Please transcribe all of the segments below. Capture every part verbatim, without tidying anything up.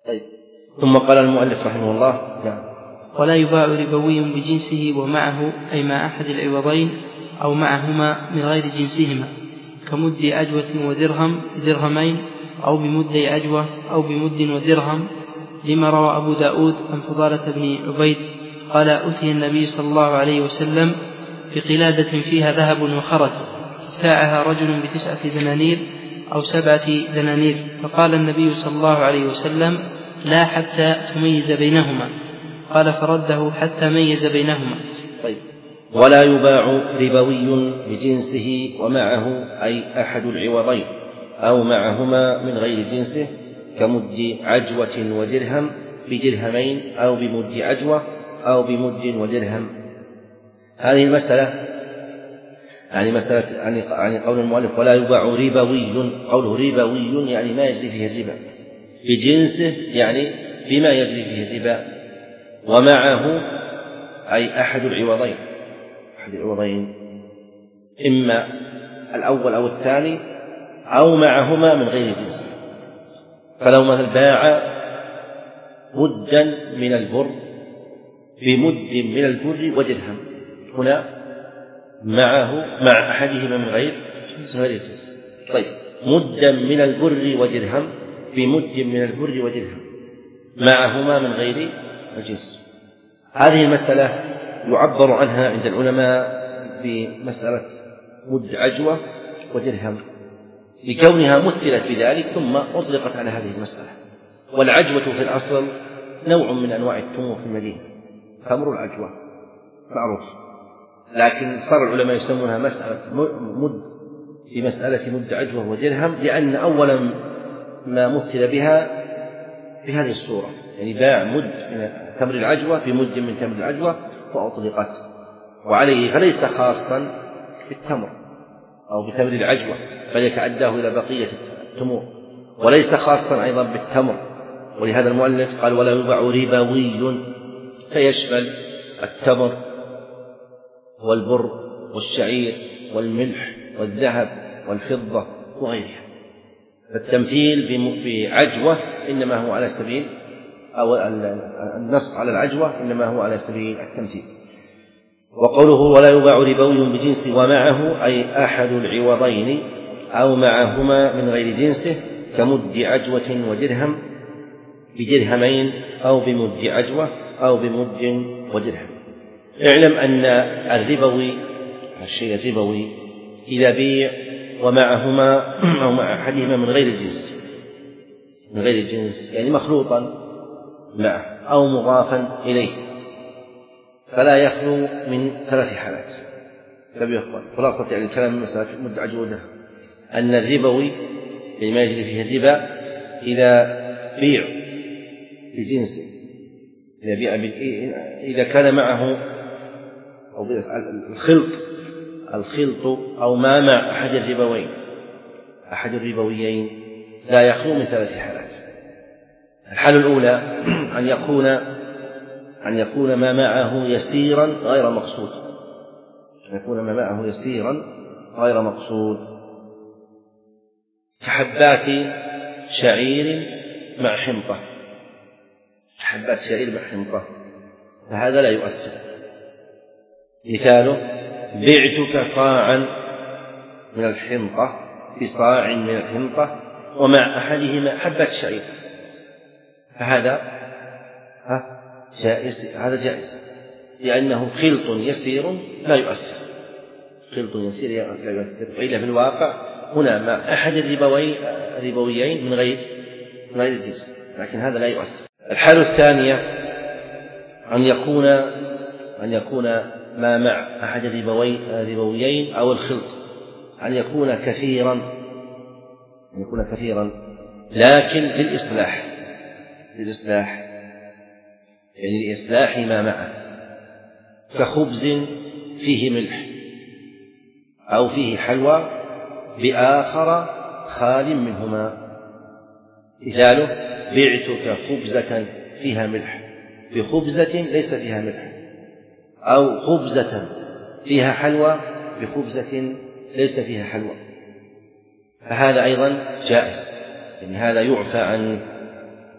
طيب. ثم قال المؤلف رحمه الله: نعم. ولا يباع ربوي بجنسه ومعه أي مع أحد العوضين أو معهما من غير جنسهما، كمد عجوة ودرهم درهمين، أو بمد عجوة أو بمد ودرهم، لما روى أبو داود عن فضالة بن عبيد قال: أتي النبي صلى الله عليه وسلم بقلادة فيها ذهب وخرز، ابتاعها رجل بتسعة دنانير أو سبعة دنانير، فقال النبي صلى الله عليه وسلم: لا حتى تميز بينهما. قال: فرده حتى ميز بينهما. طيب. ولا يباع ربوي بجنسه ومعه أي أحد العوضين أو معهما من غير جنسه، كمد عجوة ودرهم بدرهمين أو بمد عجوة أو بمد ودرهم. هذه المسألة يعني مسألة يعني قول المؤلف: ولا يباع ربوي، قوله ربوي يعني ما يجري فيه الربا، بجنسه يعني بما يجري فيه الربا، ومعه أي أحد العوضين، أحد العوضين إما الأول أو الثاني أو معهما من غير جنس. فلو مثل باع مدا من البر بمد من البر ودرهم، هنا معه مع أحدهما من غير جنس. طيب. مدا من البر ودرهم بمد من البر ودرهم معهما من غير الجنس. هذه المسألة يعبر عنها عند العلماء بمسألة مد عجوة ودرهم، لكونها مثلت بذلك ثم أطلقت على هذه المسألة. والعجوة في الأصل نوع من أنواع التمور في المدينة، تمر العجوة معروف، لكن صار العلماء يسمونها مسألة مد في مسألة مد عجوة ودرهم، لأن أولا ما مثل بها بهذه الصورة، يعني باع مد من تمر العجوة بمد من تمر العجوة فأطلقت، وعليه فليس خاصا بالتمر أو بتمر العجوة بل يتعداه إلى بقية التمور، وليس خاصا أيضا بالتمر. ولهذا المؤلف قال: ولا يباع ربوي، فيشمل التمر والبر والشعير والملح والذهب والفضة وغيرها. فالتمثيل بعجوة إنما هو على سبيل أو النص على العجوة إنما هو على سبيل التمثيل. وقوله: ولا يباع ربوي بجنسه ومعه أي أحد العوضين أو معهما من غير جنسه، كمد عجوة ودرهم بدرهمين أو بمد عجوة أو بمد ودرهم. اعلم أن الربوي الشيء الربوي إذا بيع ومعهما أو مع أحدهما من غير الجنس من غير الجنس يعني مخلوطا معه أو مضافا إليه، فلا يخلو من ثلاث حالات. خلاصة يعني الكلام من مسألة مد عجوة أن الربوي بما يجري فيه الربا إذا بيع بجنس إذا بيع إذا كان معه أو الخلط الخلط أو ما مع أحد الربوين أحد الربويين لا يخلو من ثلاث حالات. الحالة الأولى أن يكون أن يكون ما معه يسيرا غير مقصود أن يكون ما معه يسيرا غير مقصود كحبات شعير مع حنطة كحبات شعير مع حنطة فهذا لا يؤثر. مثاله: بعتك صاعا من الحنطة بصاع من الحنطة ومع أحدهما حبة شعير، فهذا جائز هذا جائز لأنه خلط يسير لا يؤثر خلط يسير لا يؤثر. وإلا في الواقع هنا مع أحد الربويين من غير من غير الجنس، لكن هذا لا يؤثر. الحالة الثانية أن يكون أن يكون ما مع أحد الربويين أو الخلط أن يكون كثيرا أن يكون كثيرا لكن للإصلاح للإصلاح يعني لإصلاح ما معه، كخبز فيه ملح أو فيه حلوى بآخر خال منهما. مثاله: بعتك خبزة فيها ملح بخبزة ليس فيها ملح، أو خبزة فيها حلوى بخبزة ليس فيها حلوى، فهذا أيضا جائز، يعني هذا يعفى عن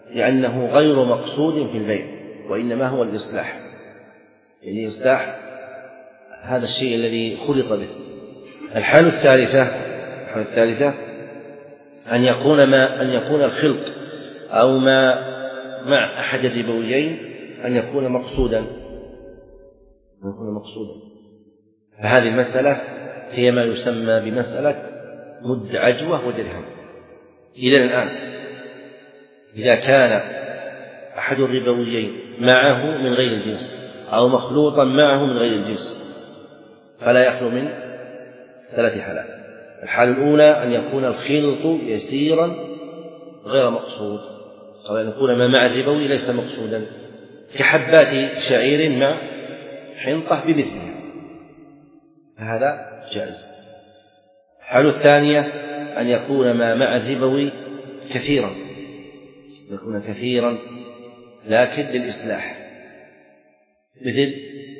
لأنه غير مقصود في البيع، وإنما هو الإصلاح، يعني إصلاح هذا الشيء الذي خلط به. الحالة الثالثة الحالة الثالثة أن يكون ما أن يكون الخلط أو ما مع أحد الربويين أن يكون مقصودا أن يكون مقصودا فهذه المسألة هي ما يسمى بمسألة مد عجوة ودرهم. إذا الآن إذا كان أحد الربويين معه من غير الجنس أو مخلوطا معه من غير الجنس فلا يخلو من ثلاث حالات. الحالة الأولى أن يكون الخلط يسيرا غير مقصود، أو أن يكون ما مع الربوي ليس مقصودا، كحبات شعير مع حنطة بمثلها، هذا جائز. الحالة الثانية أن يكون ما مع الربوي كثيرا، يكون كثيرا لكن للإصلاح، مثل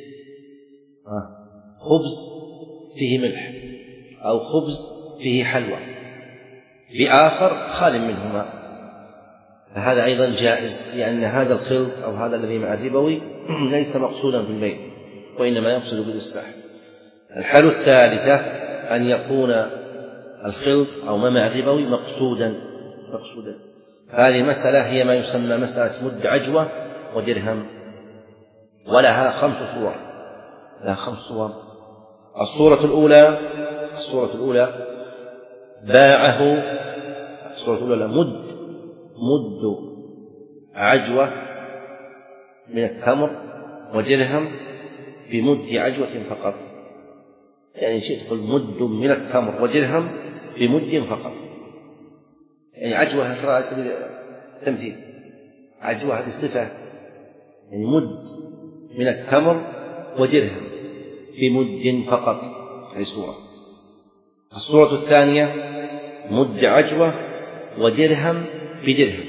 خبز فيه ملح أو خبز فيه حلوى بآخر خال منهما، فهذا أيضا جائز، لأن هذا الخلط أو هذا الذي مع الربوي ليس مقصودا في البيع وإنما يقصد بالإصلاح. الحالة الثالثة أن يكون الخلط أو ما مع الربوي مقصودا مقصودا هذه مسألة هي ما يسمى مسألة مد عجوة ودرهم، ولها خمس صور لها خمس صور. الصورة الأولى الصورة الأولى باعه الصورة الأولى مد مد عجوة من التمر ودرهم بمد عجوة فقط، يعني شيء تقول مد من التمر ودرهم بمد فقط، يعني عجوة على سبيل التمثيل، عجوة هذه صفة، يعني مد من التمر ودرهم بمد فقط، هذه صورة. الصورة الثانية مد عجوة ودرهم بدرهم،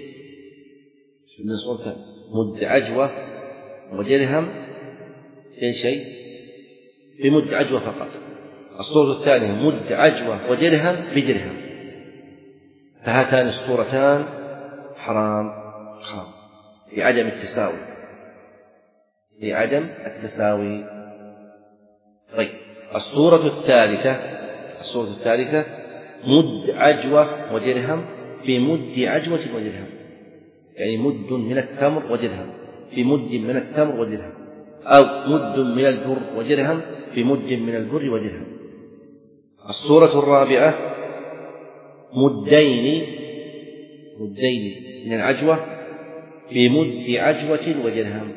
مد عجوة ودرهم في شيء بمد عجوة فقط. الصورة الثانية مد عجوة ودرهم بدرهم، فهاتان الصورتان حرام حرام لعدم التساوي لعدم التساوي طيب الصورة الثالثة الصورة الثالثة مد عجوة ودرهم بمد عجوة ودرهم، يعني مد من التمر ودرهم بمد من التمر ودرهم، أو مد من البر ودرهم بمد من البر ودرهم. الصورة الرابعة مدين مدين من العجوة بمد عجوة ودرهم.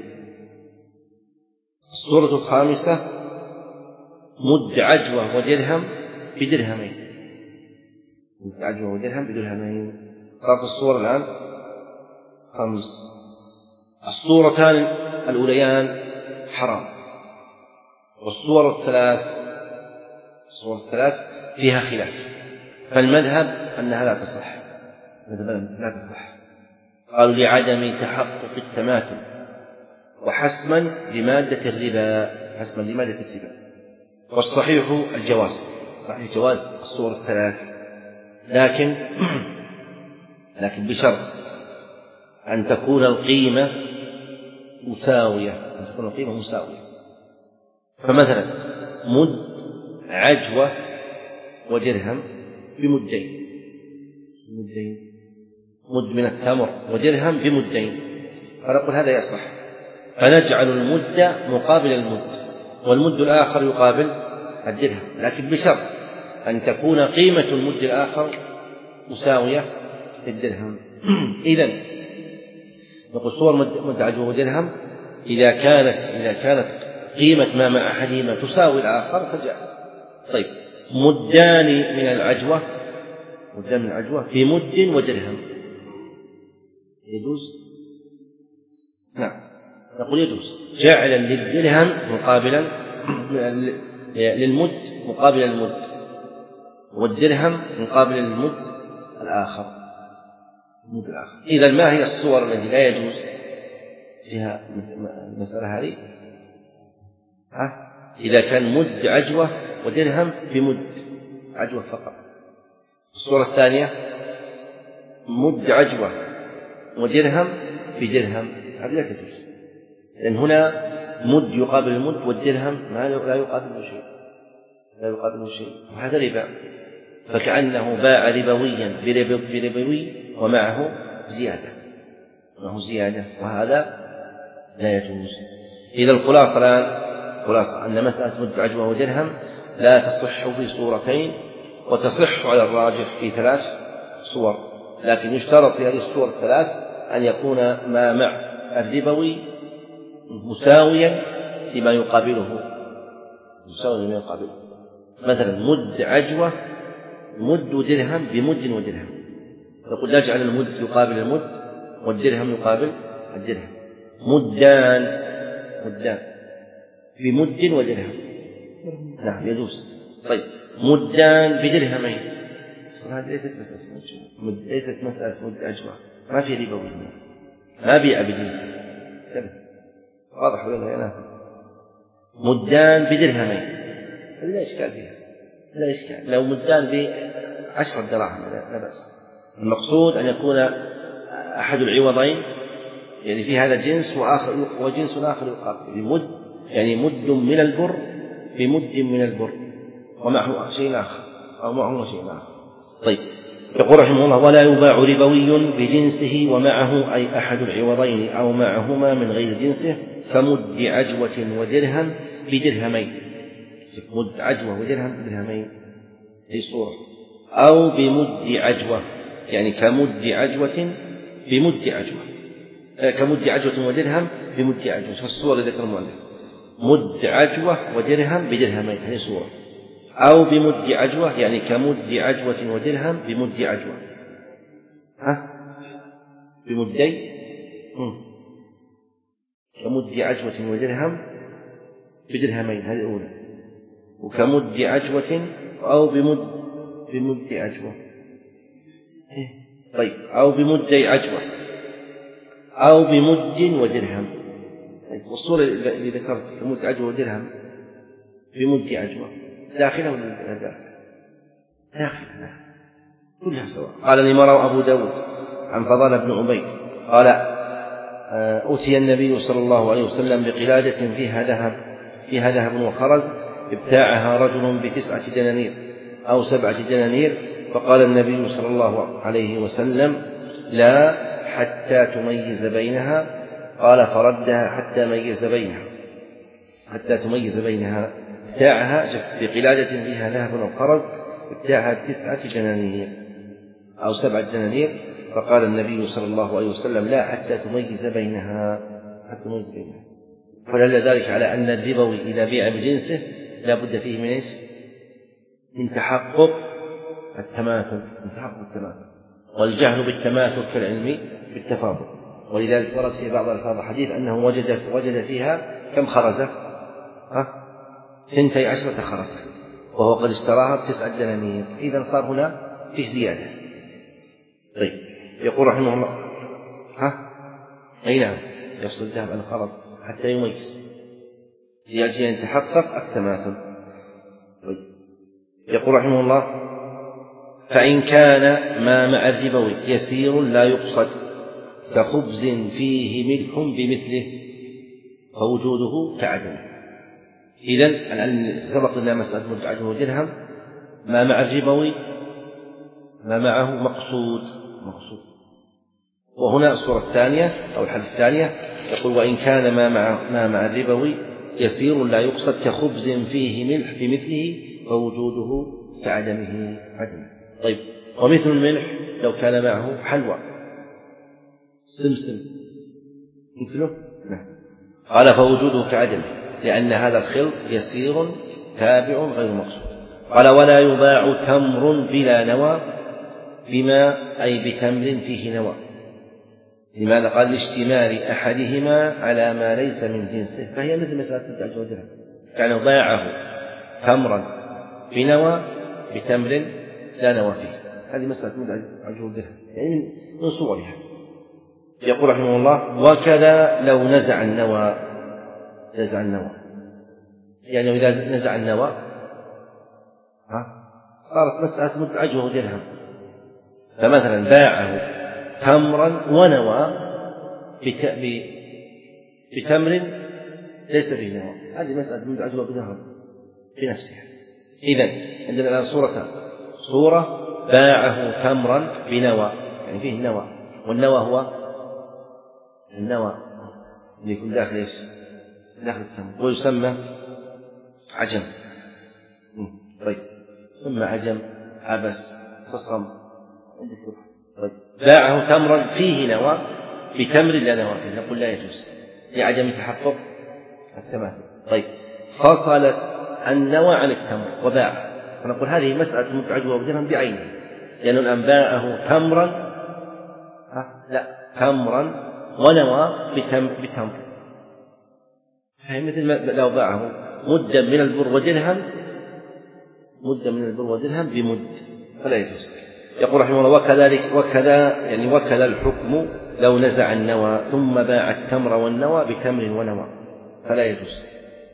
الصورة الخامسة مد عجوة ودرهم بدرهمين، مد عجوة ودرهم بدرهمين. صارت الصورة الآن خمس. الصورتان الأوليان حرام، والصور الثلاث الصور الثلاث فيها خلاف، فالمذهب أنها لا تصح لا تصح قالوا لعدم تحقق التماثل وحسما لمادة الربا حسما لمادة الربا والصحيح الجواز صحيح جواز الصور الثلاث، لكن لكن بشرط أن تكون القيمة مساوية أن تكون القيمة مساوية فمثلا مد عجوة ودرهم بمدين مدين مد من التمر ودرهم بمدين، فنقول هذا يصح، فنجعل المد مقابل المد والمد الآخر يقابل الدرهم، لكن بشرط أن تكون قيمة المد الآخر مساوية للدرهم. إذن نقول صور مد عجوة ودرهم إذا كانت إذا كانت قيمة ما مع أحدهما تساوي الآخر فجائز. طيب مدان من العجوة مدان من العجوة في مد ودرهم يجوز؟ نعم نقول يجوز، جعلا للدرهم مقابلا للمد مقابل المد والدرهم مقابل المد الآخر المد الآخر. إذا ما هي الصور التي لا يجوز فيها المسألة هذه؟ ها؟ إذا كان مد عجوة ودرهم بمد عجوة فقط. الصورة الثانية مد عجوة ودرهم بدرهم، هذه لا تجوز، لأن هنا مد يقابل المد والدرهم ما لا يقابله شيء، لا يقابله شيء، وهذا ربا، فكأنه باع ربويا بربوي ومعه زيادة، معه زيادة، وهذا لا يجوز. إذا الخلاصة الآن خلاصة أن مسألة مد عجوة ودرهم لا تصح في صورتين، وتصح على الراجح في ثلاث صور، لكن يشترط في هذه الصور الثلاث أن يكون ما مع الربوي مساويا لما يقابله، مساويا لما يقابله. مثلا مد عجوة مد درهم بمد ودرهم، نقول نجعل المد يقابل المد والدرهم يقابل الدرهم، مدان مدان بمد ودرهم، نعم يجوز. طيب مدان بدرهمين، هذه ليست مسألة مد، ليست مسألة مد عجوة، ما في ربوي، ما بيع بجنسه، واضح ولا لا؟ مدان بدرهمين هذه لا إشكال فيها، لا إشكال، لو مدان بعشرة دراهم لا بأس. المقصود أن يكون أحد العوضين يعني في هذا جنس وآخر وجنس آخر يقابل بمد، يعني مد من البر بمد من البر ومعه شيء آخر أو معه شيء آخر. طيب يقول رحمه الله: ولا يباع ربوي بجنسه ومعه أي أحد العوضين أو معهما من غير جنسه، كمد عجوة ودرهم بدرهمين، مد عجوة ودرهم بدرهمين في صورة، أو بمد عجوة يعني كمد عجوة بمد عجوة، كمد عجوة ودرهم بمد عجوة، في الصورة اللي ذكر المؤلف مد عجوة ودرهم بدرهمين هذه صورة، أو بمد عجوة يعني كمد عجوة ودرهم بمد عجوة، ها بمدي كمد عجوة ودرهم بدرهمين هذه الأولى، وكمد عجوة أو بمد بمد عجوة، طيب أو بمدي عجوة أو بمد ودرهم. طيب والصورة اللي ذكرت كمد عجوة ودرهم بمد عجوة داخله ولا لا داخل؟ داخل كلها سواء. قال الإمام أبو داود عن فضال بن عبيد قال: أتي النبي صلى الله عليه وسلم بقلادة فيها ذهب فيها ذهب وخرز، ابتاعها رجل بتسعة دنانير أو سبعة دنانير، فقال النبي صلى الله عليه وسلم: لا حتى تميز بينها. قال: فردها حتى ميز بينها حتى تميز بينها. ابتاعها بقلادة فيها ذهب أو خرز، ابتاعها بتسعة دنانير أو سبعة دنانير، فقال النبي صلى الله عليه وسلم: لا حتى تميز بينها حتى تميز بينها. فدل ذلك على أن الربوي إذا بيع بجنسه لا بد فيه من إيش؟ من تحقق التماثل، من تحقق التماثل، والجهل بالتماثل كالعلم بالتفاضل. ولذلك ورد في بعض الألفاظ الحديث أنه وجد وجد فيها كم خرزة؟ ها؟ ثنتي عشرة خرزة، وهو قد اشتراها بتسعة دنانير، إذا صار هنا فيه زيادة. طيب يقول رحمه الله: ها؟ أي نعم، يفصل الذهب عن الخرز حتى يميز لأجل أن يتحقق التماثل. طيب يقول رحمه الله: فإن كان ما مع الربوي يسير لا يقصد كخبز فيه ملح بمثله فوجوده كعدمه. إذن الآن سبق لنا مسألة مد عجوة ودرهم، ما مع الربوي ما معه مقصود مقصود وهنا الصورة الثانية أو الحالة الثانية يقول: وإن كان ما مع ما مع الربوي يسير لا يقصد كخبز فيه ملح بمثله فوجوده كعدمه عدم. طيب ومثل الملح لو كان معه حلوى سمسم مثله؟ نعم. قال: فوجوده كعدمه، لأن هذا الخلط يسير تابع غير مقصود. قال: ولا يباع تمر بلا نوى بما أي بتمر فيه نوى. لماذا؟ قال: لاشتمال أحدهما على ما ليس من جنسه، فهي مثل مسألة مد عجوة ودرهم، كان باعه تمرا بنوى بتمر لا نوى فيه، هذه مسألة مد عجوة ودرهم يعني من صورها. يقول رحمه الله: وكذا لو نزع النوى نزع النوى يعني إذا نزع النوى ها صارت مسألة مد عجوة ودرهم. فمثلا باعه تمرا ونوى بتمر ليس فيه نوى، هذه مسألة مد عجوة بدرهم في نفسها. إذن عندنا الآن صورتان: صورة باعه تمرا بنوى، يعني فيه النوى، والنوى هو النوى اللي يكون داخل ايش؟ داخل التمر، ويسمى عجم. طيب يسمى عجم، عبس، فصم. طيب باعه تمرا فيه نوى بتمر لا نوى فيه، نقول لا يجوز لعدم تحقق التماثل. طيب فصلت النوى عن التمر وباعه، فنقول هذه مسألة مد عجوة بدرهم بعينها، لأنه الآن باعه تمرا ها لا تمرا ونوى بتمر، هي مثل ما لو باعه مدا من البر ودرهم، مدا من البر ودرهم بمد، فلا يجوز. يقول رحمه الله: وكذلك وكذا يعني وكذا الحكم لو نزع النوى ثم باع التمر والنوى بتمر ونوى، فلا يجوز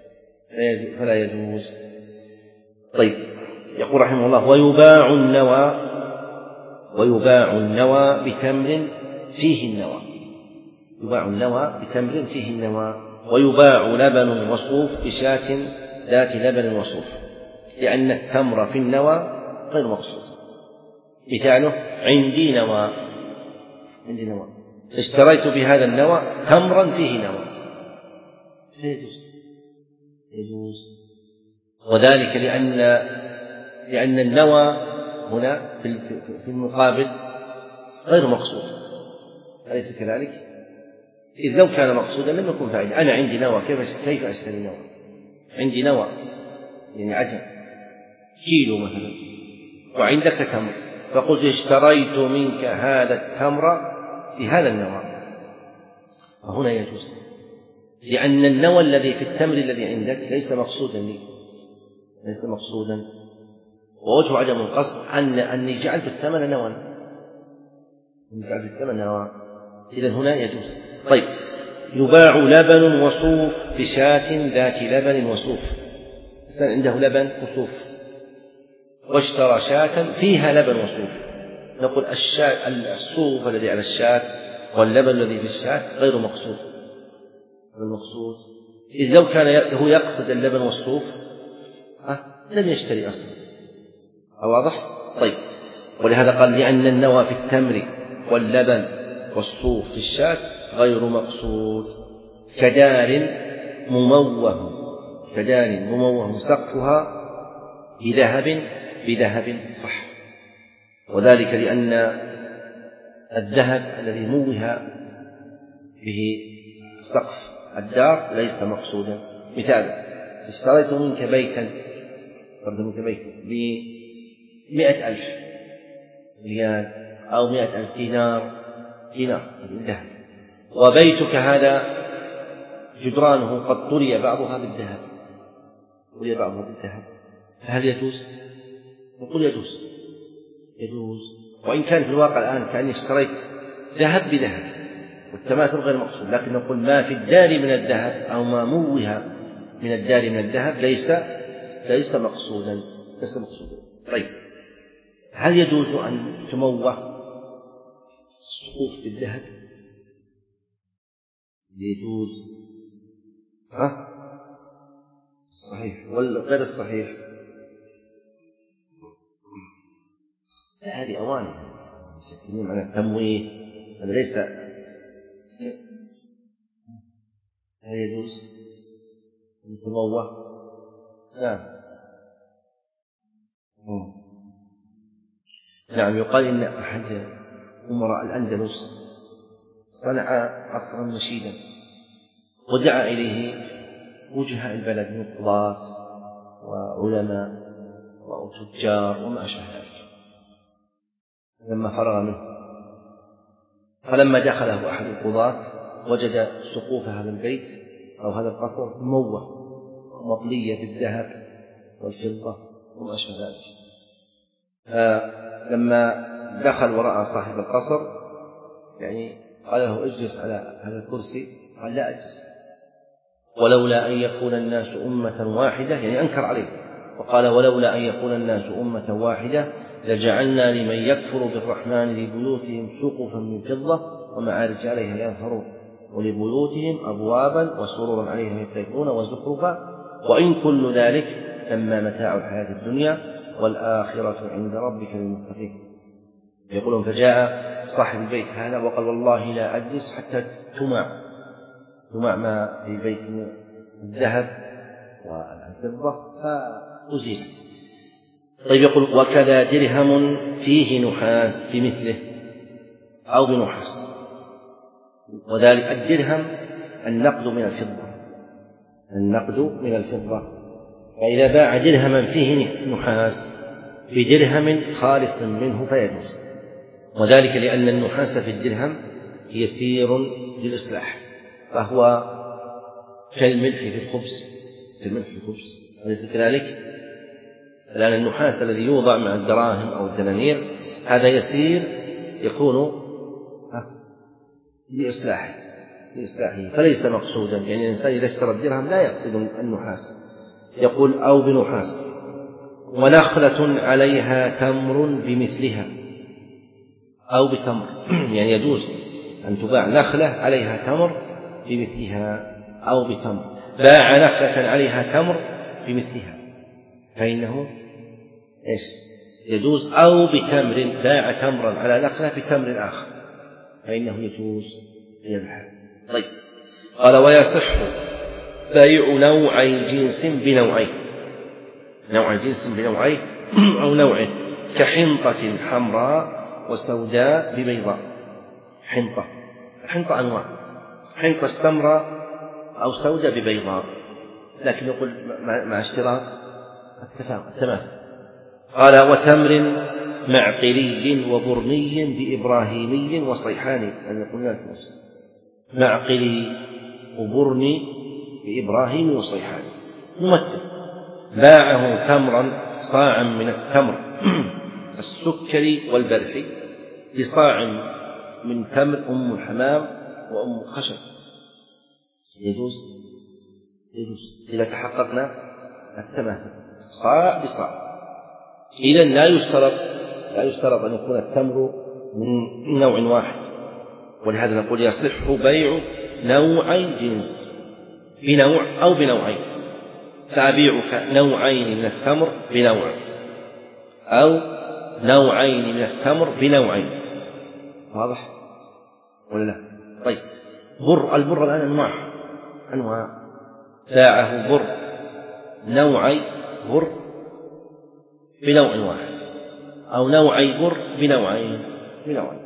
فلا يجوز. طيب يقول رحمه الله: ويباع النوى ويباع النوى بتمر فيه النوى، يباع النوى بتمر فيه النوى، ويباع لبن وصوف بشاة ذات لبن وصوف، لأن التمر في النوى غير مقصود. مثاله: عندي نوى، عندي نوى، اشتريت بهذا النوى تمرا فيه نوى، يجوز يجوز وذلك لأن لأن النوى هنا في المقابل غير مقصود، أليس كذلك؟ إذ لو كان مقصودا لم يكن فائدة. أنا عندي نوى، كيف كيف أشتري نوى؟ عندي نوى يعني عجم كيلو مثلا، وعندك تمر، فقلت اشتريت منك هذا التمر بهذا النوى، فهنا يجوز، لأن النوى الذي في التمر الذي عندك ليس مقصودا لي، ليس مقصودا. ووجه عدم القصد أن أني جعلت الثمن نوى، جعلت الثمن نوى، إذن هنا يجوز. طيب يباع لبن وصوف بشاة ذات لبن وصوف، الإنسان عنده لبن وصوف واشترى شاة فيها لبن وصوف، نقول الشاة الصوف الذي على الشاة واللبن الذي في الشاة غير مقصود، المقصود إذ لو كان هو يقصد اللبن والصوف أه؟ لم يشتري أصلا. واضح؟ طيب ولهذا قال: لأن النوى في التمر واللبن والصوف في الشاة غير مقصود، كدار مموه، كدار مموه سقفها بذهب بذهب صح، وذلك لأن الذهب الذي موه به سقف الدار ليس مقصودا. مثال: اشتريت منك بيتا منك بيتا بمئة ألف ريال أو مئة ألف دينار دينار الذهب، وبيتك هذا جدرانه قد طري بعضها بالذهب، طري بعضها بالذهب، فهل يجوز؟ نقول يجوز يجوز وإن كان في الواقع الآن كأني اشتريت ذهب بذهب والتماثل غير مقصود، لكن نقول ما في الدار من الذهب أو ما موه من الدار من الذهب ليس ليس مقصودا ليس مقصودا. طيب هل يجوز أن تموه السقوف بالذهب؟ يجوز ها صحيح ولا غير الصحيح؟ هذه أواني تتكلم عن التمويه، هذا ليس هل يجوز أن تموه؟ نعم نعم يقال إن أحد أمراء الأندلس صنع قصرا مشيدا ودعا إليه وجهاء البلد من قضاة وعلماء وتجار وما أشبه ذلك. لما فرغ منه فلما دخله أحد القضاة وجد سقوف هذا البيت أو هذا القصر مموه مطلية بالذهب والفضة وما أشبه ذلك. فلما دخل ورأى صاحب القصر يعني قال له: اجلس على هذا الكرسي. قال: لا أجلس، ولولا أن يكون الناس أمة واحدة، يعني أنكر عليه وقال: ولولا أن يكون الناس أمة واحدة لجعلنا لمن يكفر بالرحمن لبيوتهم سقفا من فضة ومعارج عليها يظهرون ولبيوتهم أبوابا وسرورا عليها يتكئون وزخرفا وإن كل ذلك لما متاع الحياة الدنيا والآخرة عند ربك للمتقين. يقولون فجاء صاحب البيت هذا وقال والله لا أجلس حتى تمع تمع ما في بيت من الذهب والفضة فأزيلت. طيب يقول وكذا درهم فيه نحاس بمثله أو بنحاس، وذلك الدرهم النقد من الفضة النقد من الفضة فإذا باع درهما فيه نحاس بدرهم خالص منه فيجوز، وذلك لأن النحاس في الدرهم يسير للإصلاح فهو كالملح في الخبز كالملح في الخبز أليس كذلك؟ لأن النحاس الذي يوضع مع الدراهم أو الدنانير هذا يسير يكون لإصلاحه لإصلاحه فليس مقصودا، يعني الإنسان إذا اشترى الدرهم لا يقصد النحاس. يقول أو بنحاس ونخلة عليها تمر بمثلها أو بتمر يعني يجوز أن تباع نخلة عليها تمر بمثلها أو بتمر. باع نخلة عليها تمر بمثلها فإنه إيش يجوز، أو بتمر باع تمرا على نخلة بتمر آخر فإنه يجوز يبيع. طيب قال ويصح بيع نوعي جنس بنوعين نوع جنس بنوعين أو نوع كحنطة حمراء وسوداء ببيضاء. حنطة حنطة أنواع، حنطة استمراء أو سوداء ببيضاء، لكن يقول مع اشتراط التماثل. قال وتمر معقلي وبرني بإبراهيمي وصيحاني أن يقول لك نفسه معقلي وبرني بإبراهيم وصيحاني ممثل. باعه تمرا صاعا من التمر السكري والبرحي بصاع من تمر أم الحمام وأم خشب يجوز يجوز إذا تحققنا التماثل صاع بصاع. إذن لا يشترط لا يشترط أن يكون التمر من نوع واحد، ولهذا نقول يصح بيع نوعي جنس بنوع أو بنوعين، فأبيعك نوعين من التمر بنوع أو نوعين من التمر بنوعين. واضح ولا لا؟ طيب بر البر الآن أنواع أنواع باعه بر نوعي بر بنوع واحد أو نوعي بر بنوعين بنوعين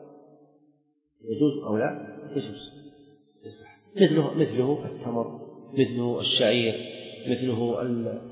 يجوز أو لا؟ يجوز مثله مثله التمر مثله الشعير مثله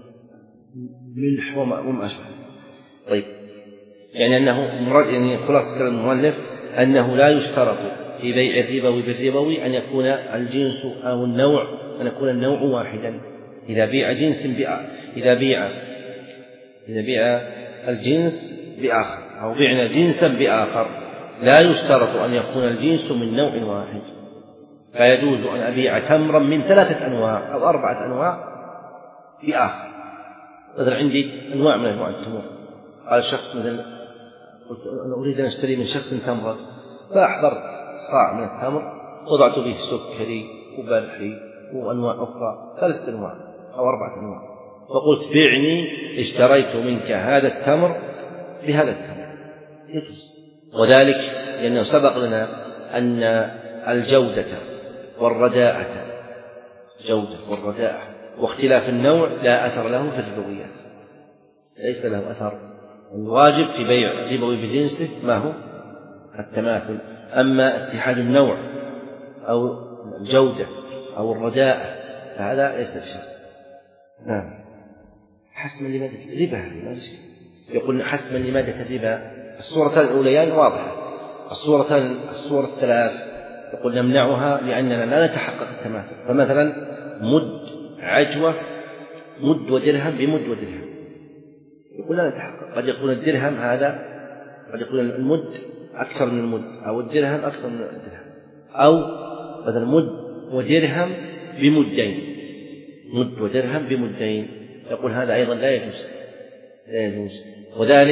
الملح وما أشبه. طيب يعني أنه مراد يعني خلاصة كلام المؤلف أنه لا يشترط في بيع الربوي بالربوي أن يكون الجنس أو النوع أن يكون النوع واحدا. إذا بيع جنس بأ إذا بيع إذا بيع الجنس بآخر أو بعنا جنسا بآخر لا يشترط أن يكون الجنس من نوع واحد، فيجوز أن أبيع تمرا من ثلاثة أنواع أو أربعة أنواع بآخر. مثلا عندي أنواع من أنواع التمور، قال شخص مثلا قلت أنا أريد أن أشتري من شخص تمرا فأحضرت صاع من التمر وضعت به سكري وبرحي وأنواع أخرى ثلاثة أنواع أو أربعة أنواع، فقلت بعني اشتريت منك هذا التمر بهذا التمر يجوز. وذلك لأنه سبق لنا أن الجودة والرداءة جودة والرداءة واختلاف النوع لا أثر له في الربويات، ليس له أثر. الواجب في بيع الربوي بجنسه ما هو التماثل، أما اتحاد النوع أو الجودة أو الرداءة فهذا ليس بشرط. نعم حسما لمادة الربا يقول حسما لمادة الربا. الصورتان الأوليان واضحة، الصورتان الصورة الثلاث يقول نمنعها لأننا لا نتحقق التماثل. فمثلا مد عجوة مد ودرهم بمد ودرهم يقول لا نتحقق، قد يكون الدرهم هذا قد يكون المد أكثر من المد أو الدرهم أكثر من الدرهم، أو مثلا مد ودرهم بمدين مد ودرهم بمدين يقول هذا أيضا لا يجوز لا يجوز. وذلك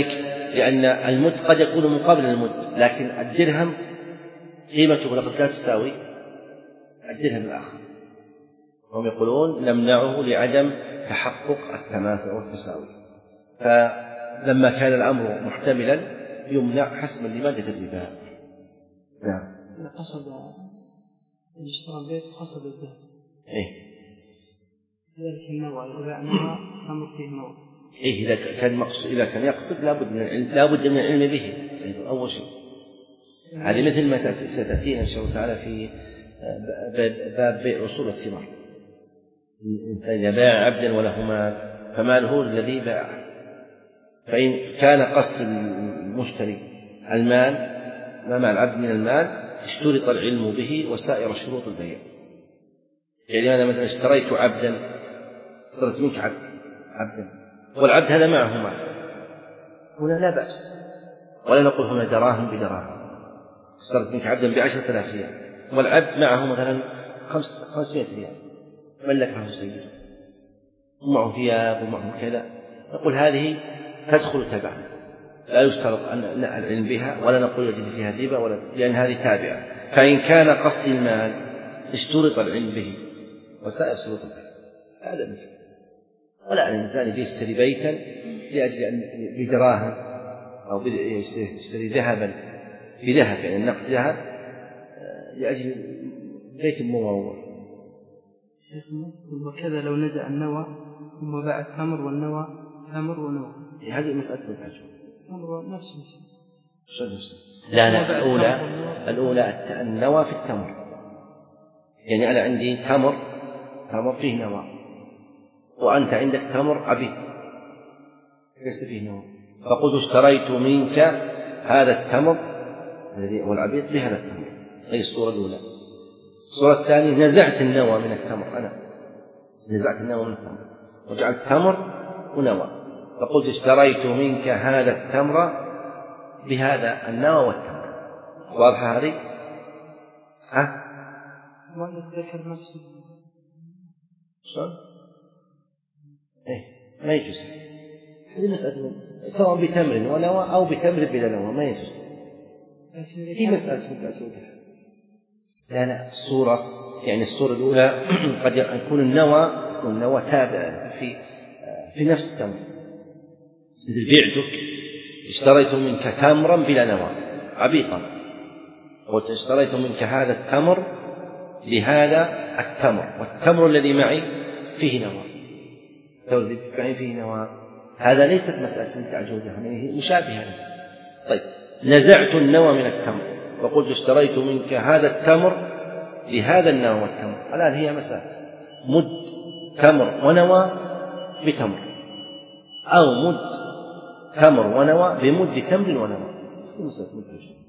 لأن المد قد يكون مقابل المد، لكن الدرهم قيمته لقد لا تساوي الدرهم الآخر. هم يقولون نمنعه لعدم تحقق التماثل والتساوي، فلما كان الأمر محتملا يمنع حسما لمادة الربا. نعم. إذا قصد أن يشترى البيت وقصد الذهب. إيه. ذلك النوع إذا نوع أمر فيه نوع. إيه إذا كان مقصود، إذا كان يقصد لابد من العلم، لابد من العلم به أول شيء. هذه مثل ما ستأتينا إن شاء الله تعالى في باب بيع أصول الثمار. الإنسان إذا باع عبدا وله مال فماله الذي باعه، فإن كان قصد المشتري المال ما مع العبد من المال اشترط العلم به وسائر شروط البيع. يعني أنا مثلا اشتريت عبدا، اشتريت منك عبد عبدا والعبد هذا معه مال، هنا لا بأس، ولا نقول هنا دراهم بدراهم. اشتريت منك عبدا بعشرة آلاف ريال والعبد معه مثلا خمس خمسمائة ريال، ملكه سيده ومعه ثياب ومعه كذا، نقول هذه تدخل تبعا، لا يشترط أن العلم بها، ولا نقول يجد فيها ربا، ولا لأن هذه تابعة. فإن كان قصد المال اشترط العلم به وسائر شروط البيع، هذا مثل. ولا الإنسان يشتري بيتا لأجل أن بدراهم أو يشتري ذهبا بذهب، يعني النقد ذهب لأجل بيت ممول. وكذا لو نزع النوى ثم باع التمر والنوى تمر ونوى، هذه مسألة متعجبة. التمر نفس نفسه. لا لا الأولى الأولى النوى في التمر، يعني أنا عندي تمر تمر فيه نوى، وأنت عندك تمر عبيد ليس فيه نوى، فقلت اشتريت منك هذا التمر الذي هو العبيد بهذا التمر. هذه الصورة الأولى. الصورة الثانية نزعت النوى من التمر، أنا نزعت النوى من التمر وجعلت تمر ونوى، فقلت اشتريت منك هذا التمر بهذا النوى والتمر. واضحة هذه؟ ها؟ ما نتذكر نفسه. شلون؟ إيه ما يجوز. هذه مسألة سواء بتمر ونوى أو بتمر بلا نوى ما يجوز. هي مسألة متعددة. لا لا الصورة يعني الصورة الأولى قد يكون النوى يكون النوى تابع في في نفس التمر. إذا بعتك اشتريت منك تمرا بلا نوى عبيطا، قلت اشتريت منك هذا التمر لهذا التمر، والتمر الذي معي فيه نوى، التمر الذي معي فيه نوى، هذا ليست مسألة متعجودة، يعني مشابهة. طيب نزعت النوى من التمر وقلت اشتريت منك هذا التمر لهذا النوى والتمر، الآن هي مسألة مد تمر ونوى بتمر، أو مد تمر ونوى بمد تمر ونوى، مسألة متعجودة.